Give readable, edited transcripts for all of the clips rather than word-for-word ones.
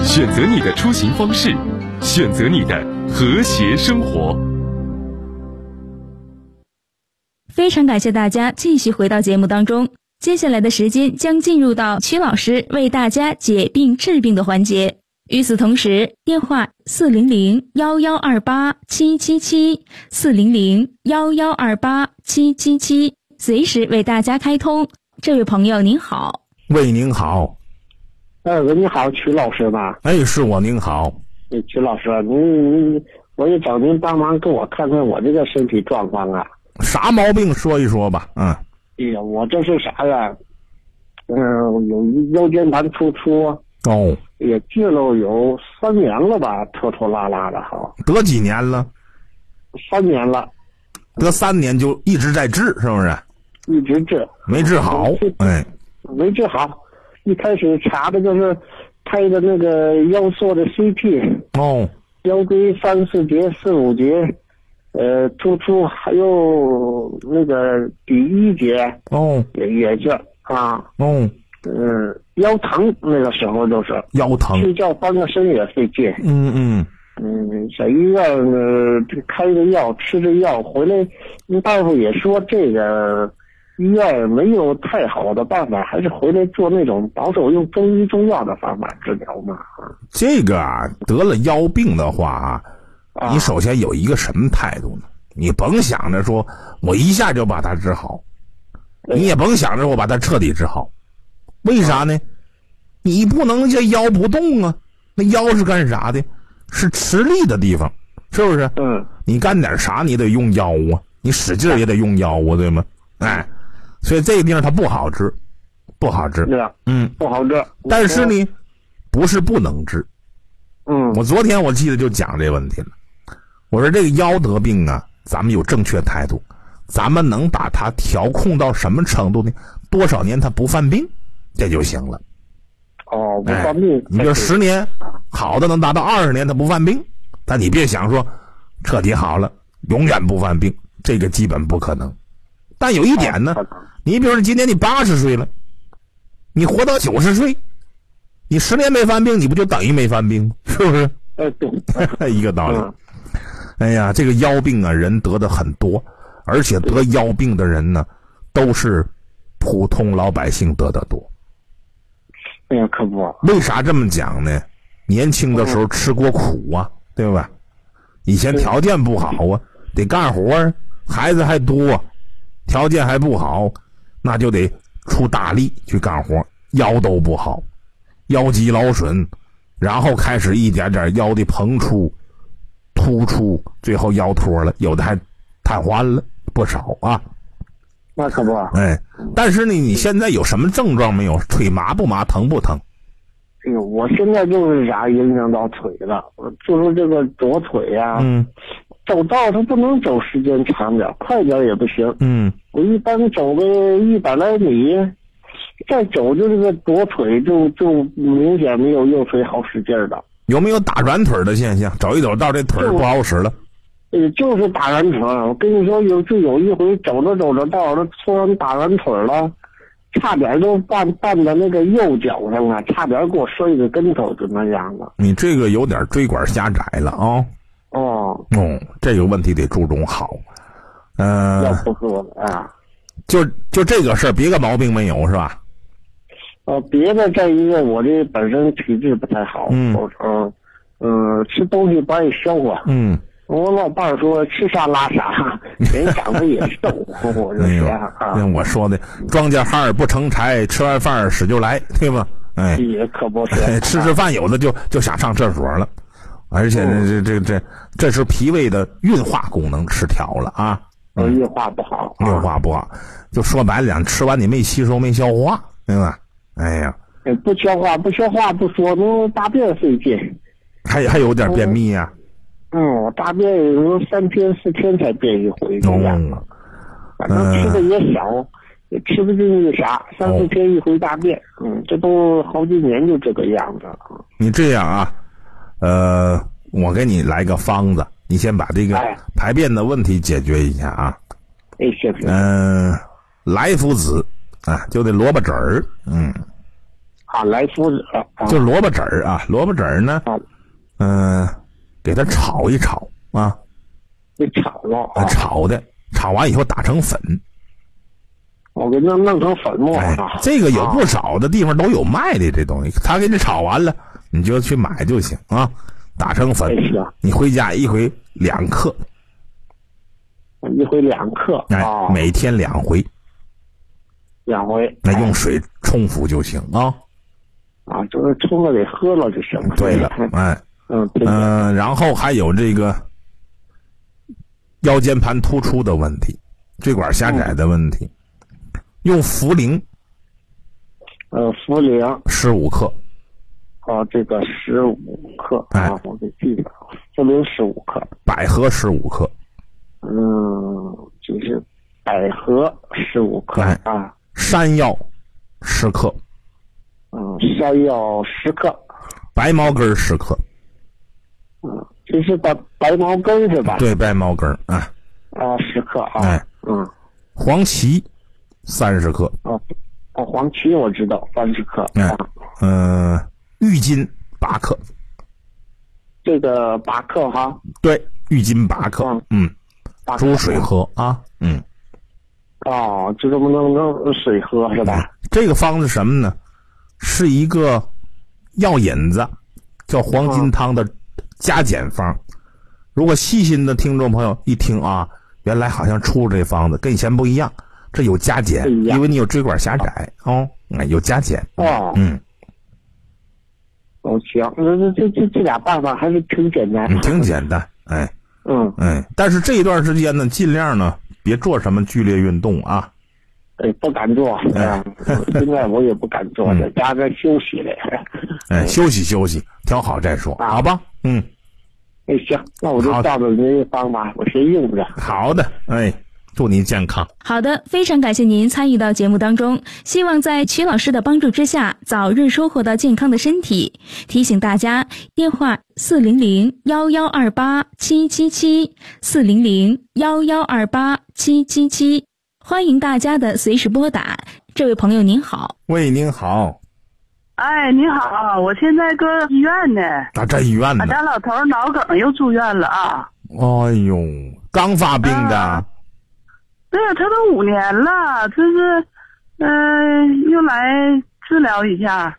选择你的出行方式，选择你的和谐生活。 非常感谢大家继续回到节目当中，接下来的时间将进入到曲老师为大家解病治病的环节。与此同时，电话400-1128-777，400-1128-777，随时为大家开通。这位朋友您好。 喂，您好。 你好，曲老师吧？ 哎，是我，您好。 曲老师，我也找您帮忙给我看看我这个身体状况啊。 啥毛病说一说吧。 哎呀，我这是啥呀？有腰间盘突出。 哦。 也治了有3年了吧，拖拖拉拉的哈。 得几年了 ？3年了。 得3年就一直在治，是不是？ 一直治。 没治好。 没治好。一开始查的就是拍的那个腰缩的 CT。 哦。 腰椎3、4节、4、5节。突出还有那个第1节。 哦。 也是啊。 哦。 腰疼，那个时候就是腰疼， 睡觉翻个身也费劲。在医院开的药，吃的药回来，大夫也说这个医院没有太好的办法，还是回来做那种保守用中医中药的方法治疗嘛。 这个得了腰病的话你首先有一个什么态度呢？你甭想着说我一下就把它治好，你也甭想着我把它彻底治好。为啥呢？你不能这腰不动啊，那腰是干啥的？是吃力的地方，是不是？你干点啥你得用腰啊，你使劲也得用腰啊，对吗？所以这个地方它不好治，不好治。 不好治。 但是呢，不是不能治。我昨天我记得就讲这问题了。我说这个腰得病啊，咱们有正确态度，咱们能把它调控到什么程度呢？多少年它不犯病，这就行了。 不犯病。 你就10年，好的能达到20年，它不犯病。但你别想说彻底好了，永远不犯病，这个基本不可能。但有一点呢，你比如说今年你80岁了，你活到90岁，你10年没犯病，你不就等于没犯病吗？是不是？ 对， 一个道理。哎呀，这个腰病啊，人得的很多，而且得腰病的人呢，都是普通老百姓得的多。 哎呀，可不。 为啥这么讲呢？年轻的时候吃过苦啊，对吧？以前条件不好啊，得干活啊，孩子还多，条件还不好，那就得出大力去干活，腰都不好，腰肌劳损，然后开始一点点腰的膨出、突出，最后腰脱了，有的还瘫痪了，不少啊。 那可不。 但是呢，你现在有什么症状没有？腿麻不麻？疼不疼？ 我现在就是啥影响到腿了，就是这个左腿啊，走道它不能走时间长点，快点也不行。我一般走个100来米，再走就这个左腿就明显没有右腿好使劲的。 有没有打软腿的现象？走一走道这腿不好使了。 就是打软腿。我跟你说，有一回走着走着道了，突然打软腿了，差点就绊到那个右脚上了，差点给我摔个跟头，就那样了。你这个有点椎管狭窄了啊。这个问题得注重好。 要不说啊， 就这个事儿，别的毛病没有是吧？ 别的在医院，我这本身体质不太好，吃东西不爱消化。我老伴儿说吃啥拉啥，人长得也瘦，我就说我说的庄稼汉不成柴，吃完饭屎就来，对吧？ 也可不是。 吃饭有的就想上厕所了，而且这是脾胃的运化功能失调了啊。 运化不好。 运化不好，就说白了讲，吃完你没吸收没消化，对吧？哎呀， 不消化不说，那大便费劲。 还有点便秘呀。 我大便有时候3天4天才便一回这样。反正吃的也少，也吃不进去啥，3、4天一回大便。这都好几年就这个样子。 你这样啊，我给你来个方子，你先把这个排便的问题解决一下啊。 行。 来福子啊，就得萝卜籽儿。 啊，来福子， 就萝卜籽儿啊，萝卜籽儿呢，给它炒一炒啊， 给炒了啊， 炒完以后打成粉， 我给弄成粉末啊。 这个有不少的地方都有卖的这东西，他给你炒完了，你就去买就行啊，打成粉，你回家一回2克， 一回2克， 每天2回 ，2回， 那用水冲服就行啊。 就是冲了给喝了就行了。 对了，然后还有这个腰间盘突出的问题，椎管狭窄的问题，用茯苓， 茯苓 15克， 这个15克，我给记上，茯苓15克， 百合15克， 就是百合15克啊， 山药10克， 山药10克， 白茅根10克， 这是白茅根是吧？ 对，白茅根 10克啊， 黄芪30克， 黄芪我知道30克， 郁金8克， 这个8克哈， 对，郁金8克，煮水喝啊， 就这么弄水喝是吧？ 这个方子什么呢？是一个药引子，叫黄金汤的加减方。如果细心的听众朋友一听啊，原来好像出这方子跟以前不一样，这有加减，因为你有椎管狭窄有加减。 行，这俩办法还是挺简单， 挺简单，但是这一段时间呢，尽量呢别做什么剧烈运动啊。 不敢做，现在我也不敢做，在家这休息嘞。 休息休息，调好再说，好吧？ 行，那我就照着您方法，我先用着。 好的，祝您健康。 好的，非常感谢您参与到节目当中，希望在曲老师的帮助之下，早日收获到健康的身体。提醒大家，电话400-1128-777，400-1128-777，欢迎大家的随时拨打。这位朋友您好。 喂，您好。 你好，我现在搁医院呢。 在医院呢。 咱老头脑梗又住院了啊。 哎呦，刚发病的。 对呀，他都5年了，这是又来治疗一下。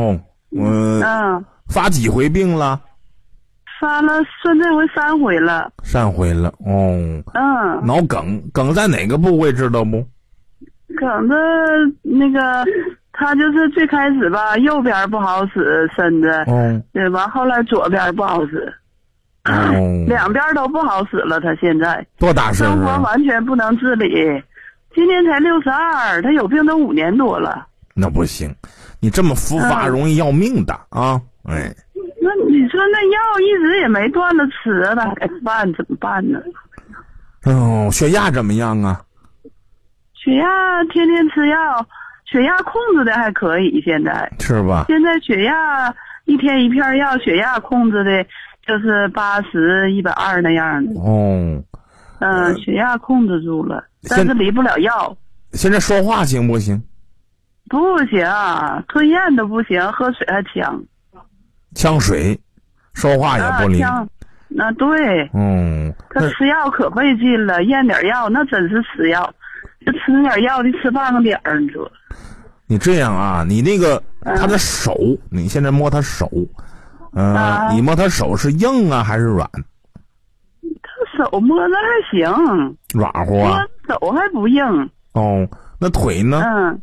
发几回病了？ 发了，算这回3回了。 3回了，脑梗在哪个部位知道不？ 梗的那个，他就是最开始吧，右边不好使身子，对吧？后来左边不好使，两边都不好使了。他现在多大岁数？ 生活完全不能自理。今年才62，他有病都5年多了。 那不行，你这么复发容易要命的啊！ 那你说那药一直也没断了吃，那怎么办呢？ 血压怎么样啊？ 血压天天吃药，血压控制的还可以，现在是吧？ 现在血压1天1片药，血压控制的就是80、120那样的。血压控制住了，但是离不了药。 现在说话行不行？ 不行，吞咽都不行，喝水还呛。 呛水，说话也不灵。 对。他吃药可费劲了，咽点药那真是吃药，就吃点药得吃半个点儿，你说。 你这样啊，你那个他的手，你现在摸他手，你摸他手是硬啊还是软？ 他手摸着还行， 软和啊。 手还不硬。 那腿呢？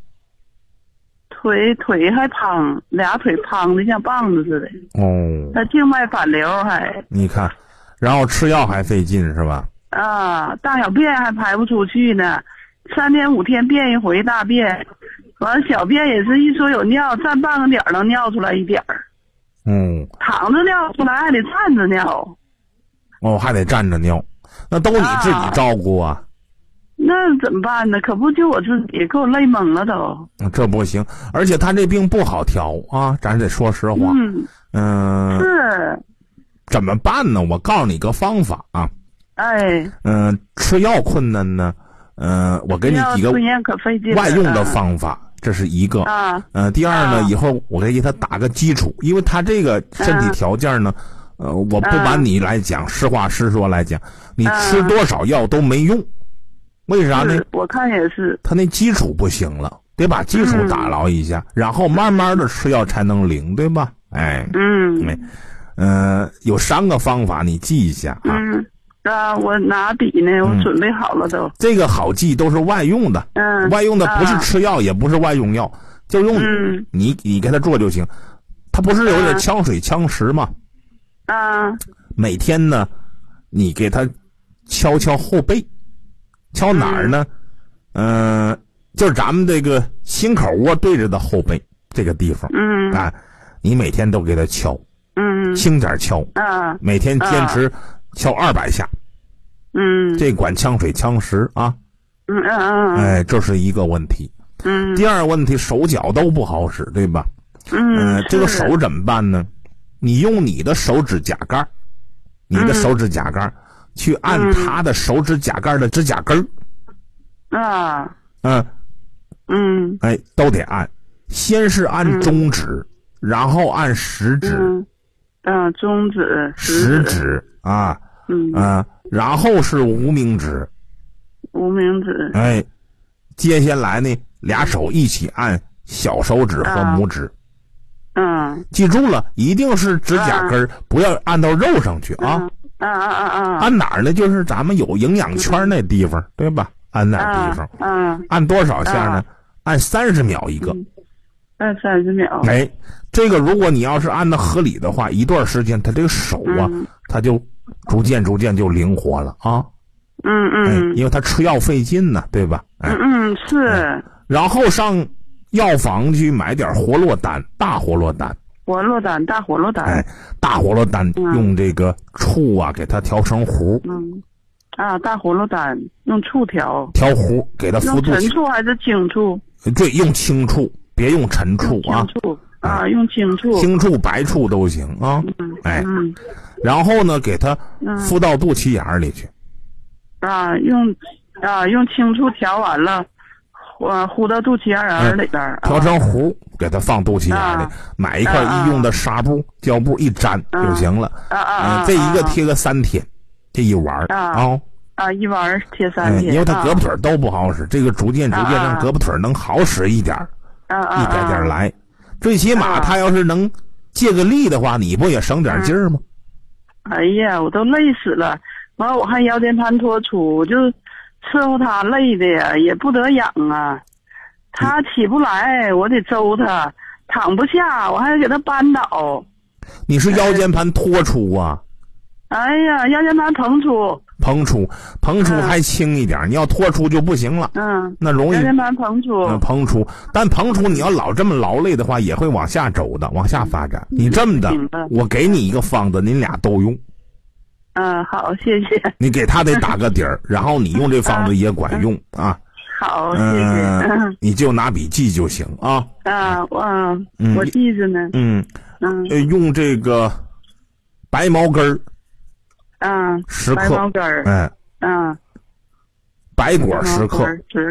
腿还胖，俩腿胖的像棒子似的。他静脉反流还。你看，然后吃药还费劲是吧？ 大小便还排不出去呢，3天5天便一回大便，完小便也是一说有尿，站半个点儿能尿出来1点儿。躺着尿出来还得站着尿。 还得站着尿，那都你自己照顾啊？ 那怎么办呢？可不就我自己，给我累懵了都。 这不行，而且他这病不好调啊，咱得说实话。 是。 怎么办呢？我告诉你个方法啊。吃药困难呢，我给你几个外用的方法， 这是一个。第二呢，以后我给他打个基础，因为他这个身体条件呢，我不瞒你来讲，实话实说来讲，你吃多少药都没用。为啥呢？ 我看也是， 他那基础不行了，得把基础打牢一下，然后慢慢的吃药才能灵，对吧？有3个方法，你记一下啊。 我拿笔呢，我准备好了都。 这个好记，都是外用的。外用的不是吃药，也不是外用药，就用你给他做就行。他不是有点呛水呛食吗？每天呢，你给他敲敲后背。敲哪儿呢？就是咱们这个心口窝对着的后背这个地方。你每天都给他敲。轻点敲。每天坚持敲200下。这管呛水呛食啊。这是一个问题。第二个问题，手脚都不好使，对吧？这个手怎么办呢？你用你的手指甲盖，去按他的手指甲盖的指甲根都得按，先是按中指，然后按食指， 中指、 食指然后是无名指，接下来呢，2手一起按小手指和拇指。记住了，一定是指甲根，不要按到肉上去啊。按哪儿呢？就是咱们有营养圈那地方，对吧？按哪地方？按多少下呢？按30秒一个。 按30秒。 这个如果你要是按的合理的话，一段时间他这个手啊，他就逐渐就灵活了啊。因为他吃药费劲呢，对吧？ 是。 然后上药房去买点活络丹，大活络丹。 大活络丹。 大活络丹用这个醋啊，给它调成糊。 大活络丹用醋调糊，给它敷肚脐。 用陈醋还是清醋？ 对，用清醋，别用陈醋啊。 用清醋。 清醋、白醋都行啊。然后呢，给它敷到肚脐眼里去。 用清醋调完了。糊到肚脐眼里边， 调成糊，给它放肚脐眼里，买一块医用的纱布、胶布一粘就行了。这一个贴个3天，这一丸一丸贴3天。 因为他胳膊腿都不好使，这个逐渐让胳膊腿能好使一点，一点点来。最起码他要是能借个力的话，你不也省点劲儿吗？ 哎呀，我都累死了，完了我还腰间盘脱出，我就伺候他累的呀，也不得养啊。他起不来，我得周他，躺不下，我还得给他扳倒。 你是腰间盘脱出啊？ 哎呀，腰间盘膨出。膨出还轻一点，你要脱出就不行了。那容易。腰间盘膨出。但膨出你要老这么劳累的话，也会往下走的，往下发展。你这么的，我给你一个方子，您俩都用。 好，谢谢。 你给他得打个底儿，然后你用这方子也管用啊。 好，谢谢。 你就拿笔记就行啊。 我记着呢。 用这个白毛根儿。10克。 白毛根儿。 白果10克。 10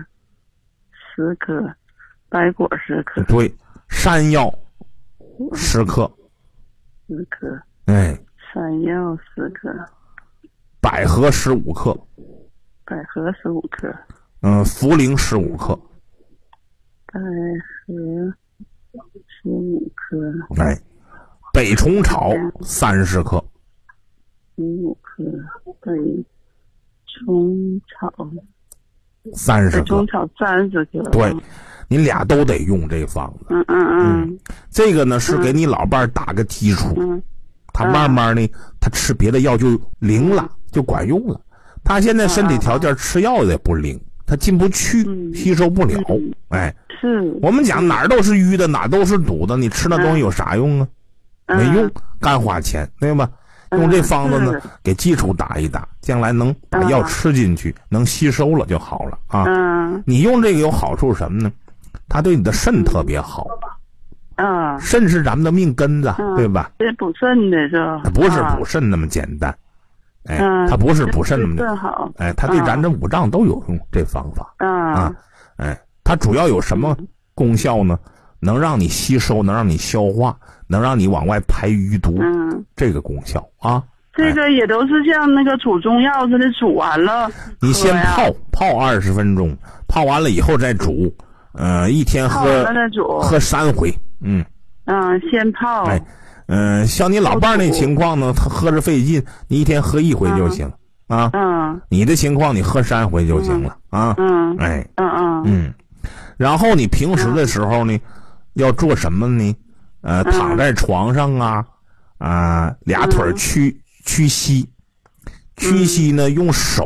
克。白果10克。 对，山药10克。 10克。山药10克， 百合15克， 茯苓15克，百合15克， 北虫草30克 ，15克，北虫草 30克， 北虫草30克， 对，您俩都得用这方子。这个呢是给你老伴打个基础。他慢慢呢，他吃别的药就灵了，就管用了。他现在身体条件吃药也不灵，他进不去，吸收不了。 是我们讲哪儿都是淤的，哪儿都是堵的，你吃那东西有啥用啊？没用，干花钱，对吧？用这方子呢，给基础打一打，将来能把药吃进去，能吸收了就好了啊。你用这个有好处什么呢？它对你的肾特别好。肾是咱们的命根子，对吧？ 这补肾的是吧？ 它不是补肾那么简单，它不是补肾那么简单，它对咱这5脏都有用，这方法它主要有什么功效呢，能让你吸收，能让你消化，能让你往外排余毒，这个功效啊。 这个也都是像那个煮中药似的，煮完了你先泡20分钟，泡完了以后再煮，一天喝3回， 先泡。 像你老伴儿那情况呢，他喝着费劲，你一天喝1回就行啊。你的情况你喝3回就行了啊。然后你平时的时候呢，要做什么呢？躺在床上俩腿屈膝呢，用手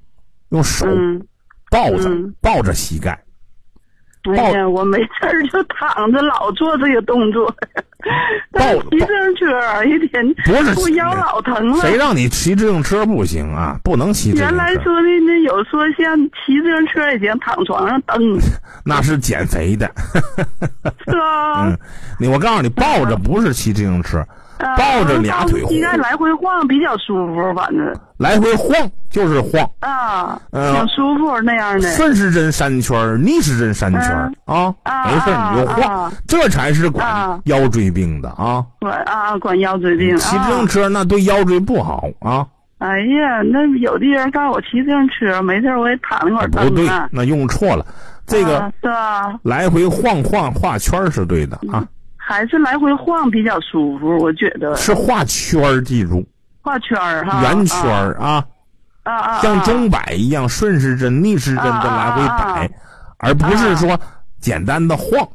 抱着膝盖。 哎呀，我没事儿就躺着，老做这个动作。骑自行车一天，我腰老疼了。 谁让你骑自行车不行啊？不能骑自行车。 原来说的那有说像骑自行车已经躺床上蹬。 那是减肥的。 是啊。 我告诉你，抱着不是骑自行车。抱着俩腿膝盖来回晃比较舒服，反正来回晃就是晃挺舒服那样的。 顺时针3圈，逆时针3圈没事你就晃，这才是管腰椎病的管腰椎病。 骑自行车那对腰椎不好啊。 哎呀，那有的人告诉我骑自行车没事我也躺那块蹬。 不对，那用错了。这个是吧？ 来回晃画圈是对的啊。 还是来回晃比较舒服，我觉得是画圈，记住画圈圆圈像钟摆一样，顺时针逆时针的来回摆，而不是说简单的晃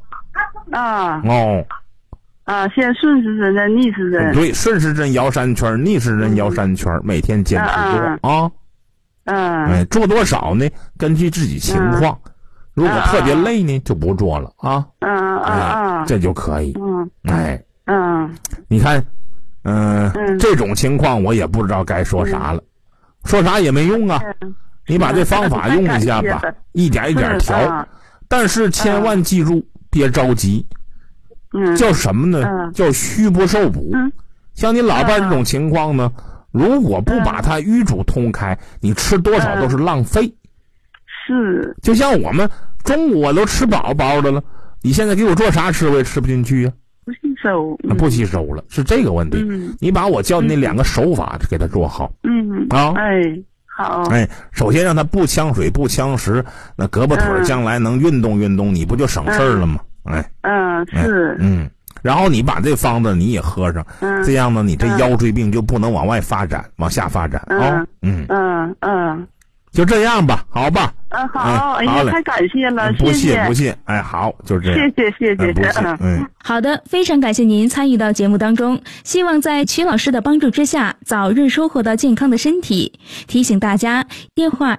先顺时针再逆时针。 对，顺时针摇3圈，逆时针摇3圈，每天坚持做做多少呢？根据自己情况。如果特别累呢，就不做了这就可以。你看，这种情况我也不知道该说啥了，说啥也没用啊。你把这方法用一下吧，一点一点调，但是千万记住，别着急。叫什么呢？叫虚不受补。像你老伴这种情况呢，如果不把它淤阻通开，你吃多少都是浪费。 是， 就像我们中午我都吃饱的了，你现在给我做啥吃我也吃不进去不吸收了，是这个问题。你把我教你那2个手法给他做好。 好。 首先让他不呛水不呛食，那胳膊腿将来能运动运动，你不就省事儿了吗？ 是。 然后你把这方子你也喝上，这样呢，你这腰椎病就不能往外发展，往下发展就这样吧，好吧？ 好，哎呀，太感谢了， 不谢，好，就这样， 谢谢， 好的，非常感谢您参与到节目当中，希望在曲老师的帮助之下，早日收获到健康的身体。提醒大家，电话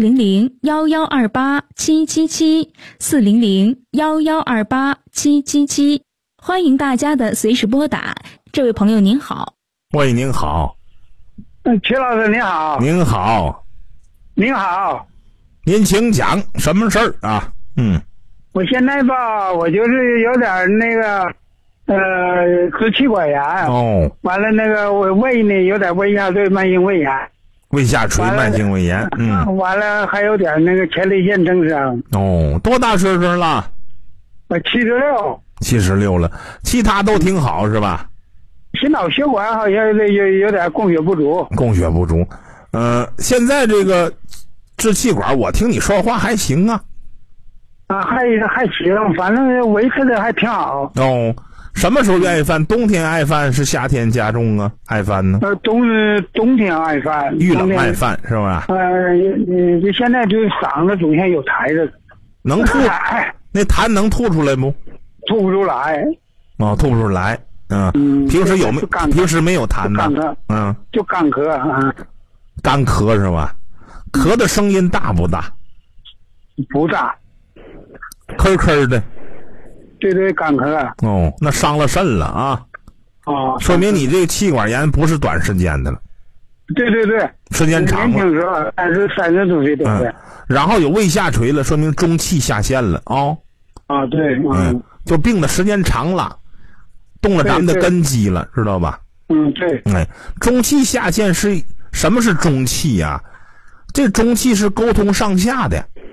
400-1128-777，400-1128-777，欢迎大家的随时拨打。这位朋友您好。 喂，您好。 曲老师您好。 您好。 您好， 您请讲什么事儿啊？ 我现在吧，我就是有点那个支气管炎完了那个我胃呢有点胃下垂慢性胃炎， 胃下垂慢性胃炎， 完了还有点那个前列腺增生。 多大岁数了？ 我76 了，其他都挺好是吧？ 心脑血管好像有点供血不足。 现在这个支气管，我听你说话还行啊。 还行，反正维持的还挺好。 什么时候愿意犯？冬天爱犯是夏天加重啊？爱犯呢？ 冬天爱犯， 遇冷爱犯是吧？ 就现在就嗓子总像有痰似的。 能吐？那痰能吐出来不？ 吐不出来。 吐不出来。平时有没？平时没有痰的。 就干咳干咳是吧？咳的声音大不大？ 不大， 咳咳的。 对，干咳。 那伤了肾了啊！说明你这个气管炎不是短时间的了。 对， 时间长了。 年轻时候30多岁对。 然后有胃下垂了，说明中气下陷了对。 就病的时间长了，动了咱们的根基了，知道吧？ 对。 中气下陷是什么是中气呀？这中气是沟通上下的。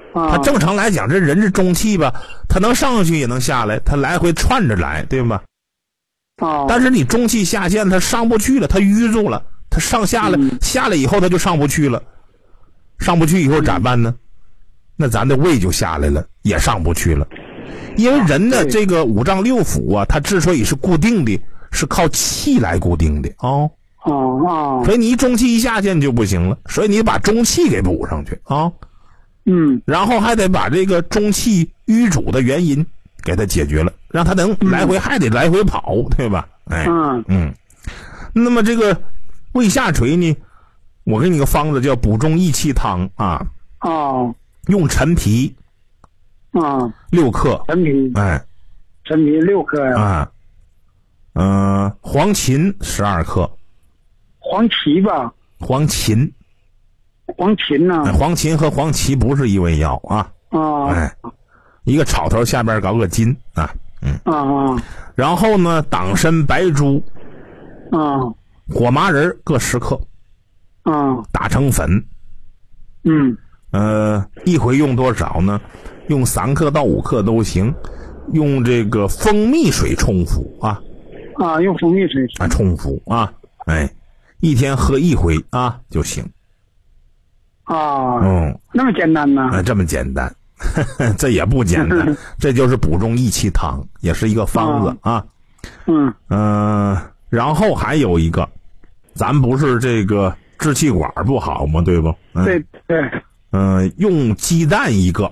他正常来讲，这人是中气吧，他能上去也能下来，他来回串着来，对吧？但是你中气下陷，他上不去了，他淤住了，他上下了，下来以后他就上不去了，上不去以后咋办呢？那咱的胃就下来了，也上不去了。因为人的这个五脏六腑啊，它之所以是固定的，是靠气来固定的所以你中气一下陷就不行了，所以你把中气给补上去然后还得把这个中气淤阻的原因给它解决了，让它能来回还得来回跑，对吧？那么这个胃下垂呢，我给你个方子叫补中益气汤用陈皮6克， 陈皮6克呀黄芩12克， 黄芪吧？ 黄芩呢？ 黄芩和黄芪不是一味药一个草头下边搞个金然后呢，党参、白术火麻仁各10克打成粉一回用多少呢？用3克到5克都行，用这个蜂蜜水冲服用蜂蜜水冲服一天喝1回就行那么简单呢？ 这么简单这也不简单这就是补中益气汤，也是一个方子然后还有一个，咱不是这个支气管不好吗？对不？ 对用鸡蛋1个，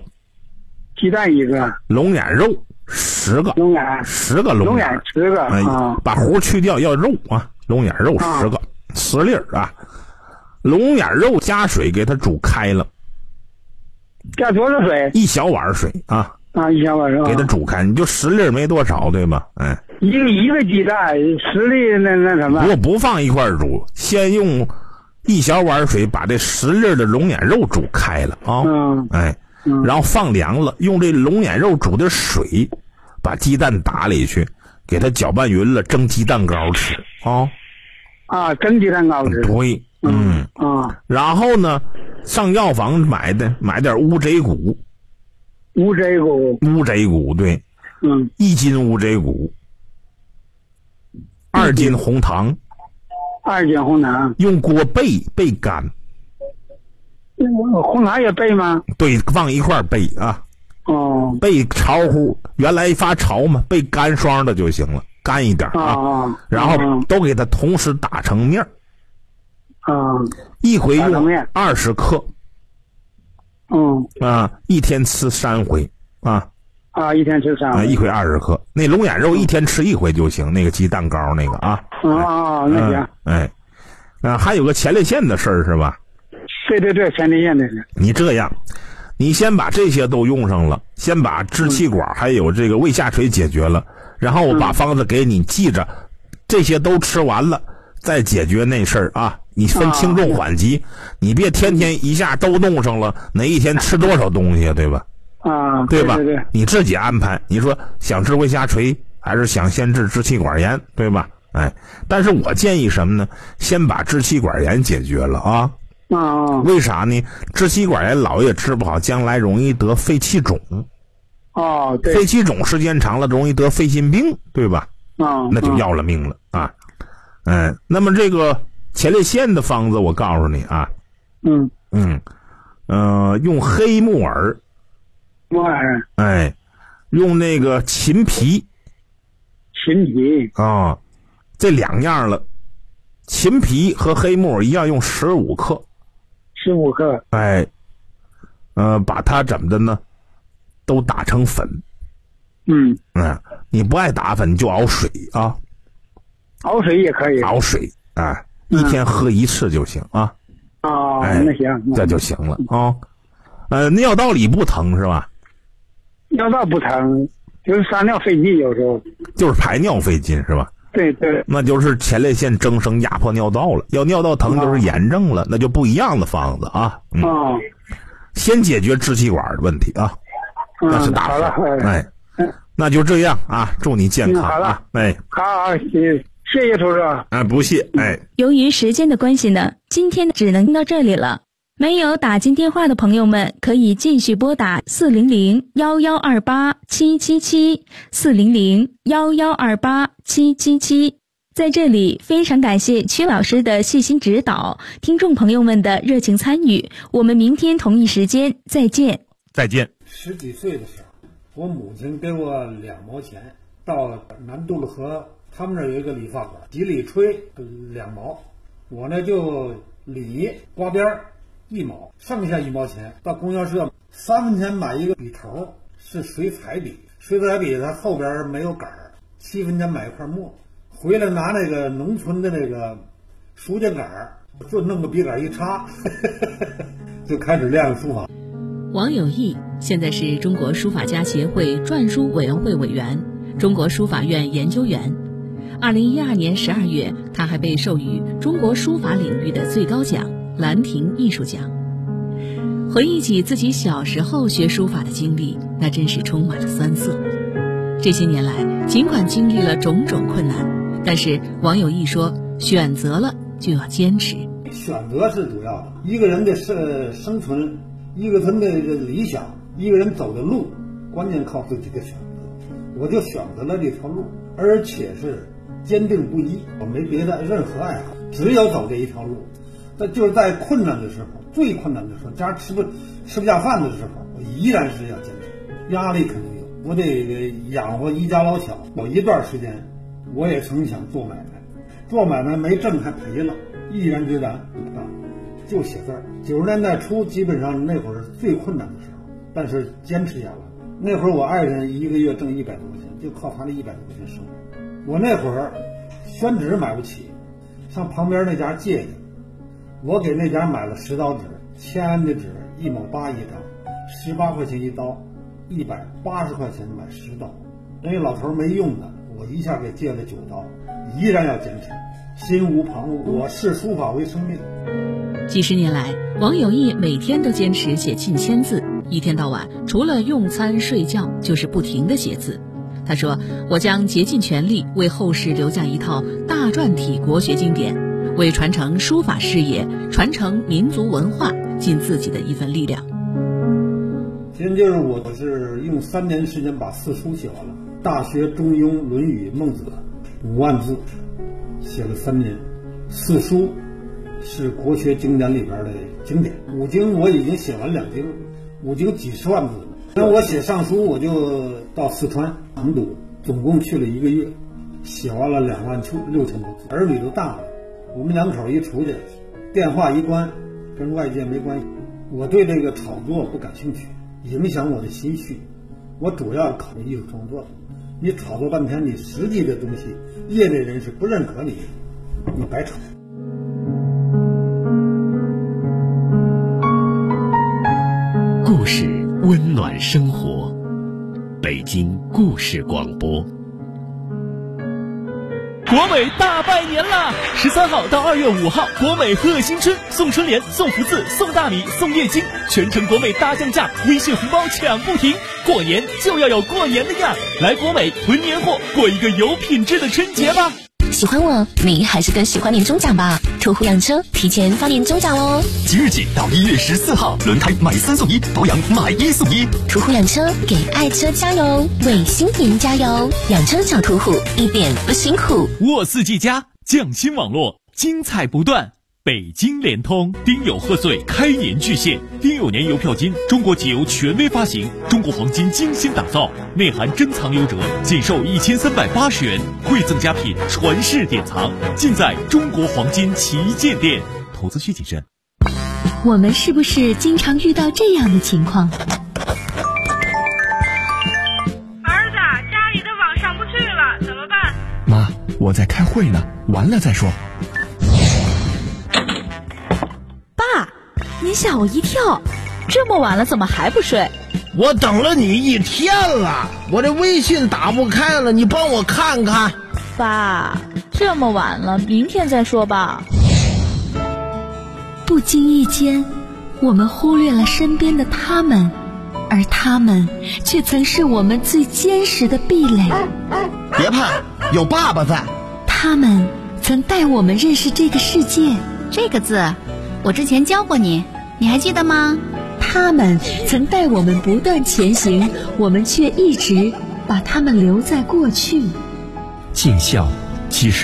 龙眼肉10个，10个龙眼 10个把核去掉，要肉龙眼肉10个，10粒龙眼肉加水给它煮开了， 加多少水 ？1小碗水 1小碗水给它煮开，你就10粒没多少，对吧？ 一个鸡蛋10粒那什么？ 不放一块煮，先用1小碗水把这10粒的龙眼肉煮开了然后放凉了，用这龙眼肉煮的水把鸡蛋打里去，给它搅拌匀了，蒸鸡蛋糕吃蒸鸡蛋糕吃。 对然后呢，上药房买点乌贼骨，对，1斤乌贼骨，2斤红糖，用锅焙干。 红糖也焙吗？ 对，放一块焙焙潮乎，原来发潮嘛，焙干霜的就行了，干一点然后都给它同时打成面一回用20克一天吃3回一天吃3回一回20克，那龙眼肉一天吃1回就行，那个鸡蛋糕那个那行还有个前列腺的事儿是吧？ 对，前列腺的事。 你这样，你先把这些都用上了，先把支气管还有这个胃下垂解决了，然后我把方子给你记着，这些都吃完了再解决那事儿你分轻重缓急，你别天天一下都弄上了，哪一天吃多少东西，对吧？对吧？ 对， 你自己安排，你说想治胃下垂还是想先治支气管炎，对吧？但是我建议什么呢？先把支气管炎解决了为啥呢？支气管炎老也治不好，将来容易得肺气肿对， 肺气肿时间长了容易得肺心病，对吧？那就要了命了那么这个前列腺的方子我告诉你用黑木耳用那个秦皮这2样了，秦皮和黑木耳一样用15克把它怎么的呢？都打成粉你不爱打粉就熬水熬水也可以， 熬水一天喝1次就行那行， 这就行了尿道里不疼是吧？ 尿道不疼，就是撒尿费劲，有时候就是排尿费劲是吧？ 对， 那就是前列腺增生压迫尿道了，要尿道疼就是炎症了，那就不一样的方子先解决支气管的问题那是大事那就这样祝你健康好，谢谢厨师不谢由于时间的关系呢，今天只能到这里了。 没有打进电话的朋友们，可以继续拨打400-1128-777 400-1128-777。在这里，非常感谢曲老师的细心指导，听众朋友们的热情参与。我们明天同一时间再见。 再见。 10几岁的时候，我母亲给我2毛钱，到南渡路河，他们那儿有一个理发馆，几里吹2毛，我呢就理刮边1毛，剩下1毛钱到供销社3分钱买一个笔头，是水彩笔，水彩笔它后边没有杆儿，7分钱买一块墨。回来拿那个农村的那个书架杆，就弄个笔杆一插，就开始练书法。 王有义现在是中国书法家协会篆书委员会委员、中国书法院研究员。2012年12月，他还被授予中国书法领域的最高奖兰亭艺术奖。回忆起自己小时候学书法的经历，那真是充满了酸涩。这些年来，尽管经历了种种困难，但是王有义说，选择了就要坚持。 选择是主要的，一个人的生存，一个人的理想，一个人走的路，关键靠自己的选择。我就选择了这条路，而且是坚定不移，我没别的任何爱好，只有走这一条路。但就是在困难的时候，最困难的时候，家吃不下饭的时候，我依然是要坚持。压力肯定有，我得养活一家老小。有一段时间我也曾想做买卖，做买卖没挣还赔了，毅然决然不干，就写字儿。90年代初基本上那会儿是最困难的时候，但是坚持下来。那会儿我爱人1个月挣100多块钱，就靠他那100多块钱生活。我那会儿宣纸买不起，上旁边那家借去，我给那家买了10刀纸，签的纸1毛8一张，18块钱一刀，180块钱买10刀。人家老头没用的，我一下给借了9刀，依然要坚持，心无旁骛。我视书法为生命。 几十年来，王有义每天都坚持写近1000字，一天到晚除了用餐睡觉就是不停地写字。他说，我将竭尽全力为后世留下一套大篆体国学经典，为传承书法事业、传承民族文化尽自己的一份力量。 今天就是我是用3年时间把4书写完了，《大学》《中庸》《论语》《孟子》5万字，写了3年。4书是国学经典里边的经典，5经我已经写完2经，5经几十万字了。那我写上书，我就到四川成都，总共去了1个月，写完了26000多字。儿女都大了，我们2口一出去，电话一关，跟外界没关系。我对这个炒作不感兴趣，影响我的心绪。我主要考虑艺术创作。你炒作半天，你实际的东西，业内人士不认可你，你白炒。 故事温暖生活，北京故事广播。国美大拜年啦！13号到2月5号，国美贺新春，送春联、送福字、送大米、送月经，全程国美大降价，微信红包抢不停。过年就要有过年的样，来国美囤年货，过一个有品质的春节吧。 喜欢我，你还是更喜欢年终奖吧？途虎养车提前发年终奖哦！ 即日起到1月14号，轮胎买3送1，保养买1送1。 途虎养车给爱车加油，为新年加油！养车找途虎，一点不辛苦。 沃4G+匠心网络，精彩不断。北京联通丁酉贺岁开年巨献，丁酉年邮票金，中国集邮权威发行，中国黄金精心打造，内含珍藏优折，仅售1380元，馈赠佳品传世典藏，尽在中国黄金旗舰店。投资需谨慎。 我们是不是经常遇到这样的情况？ 儿子，家里的网上不去了，怎么办？ 妈，我在开会呢，完了再说。 你吓我一跳，这么晚了怎么还不睡？ 我等了你1天了，我这微信打不开了，你帮我看看。 爸，这么晚了，明天再说吧。 不经意间，我们忽略了身边的他们，而他们却曾是我们最坚实的壁垒。 别怕，有爸爸在。 他们曾带我们认识这个世界。 这个字我之前教过你， 你还记得吗？ 他们曾带我们不断前行，我们却一直把他们留在过去。 尽孝其实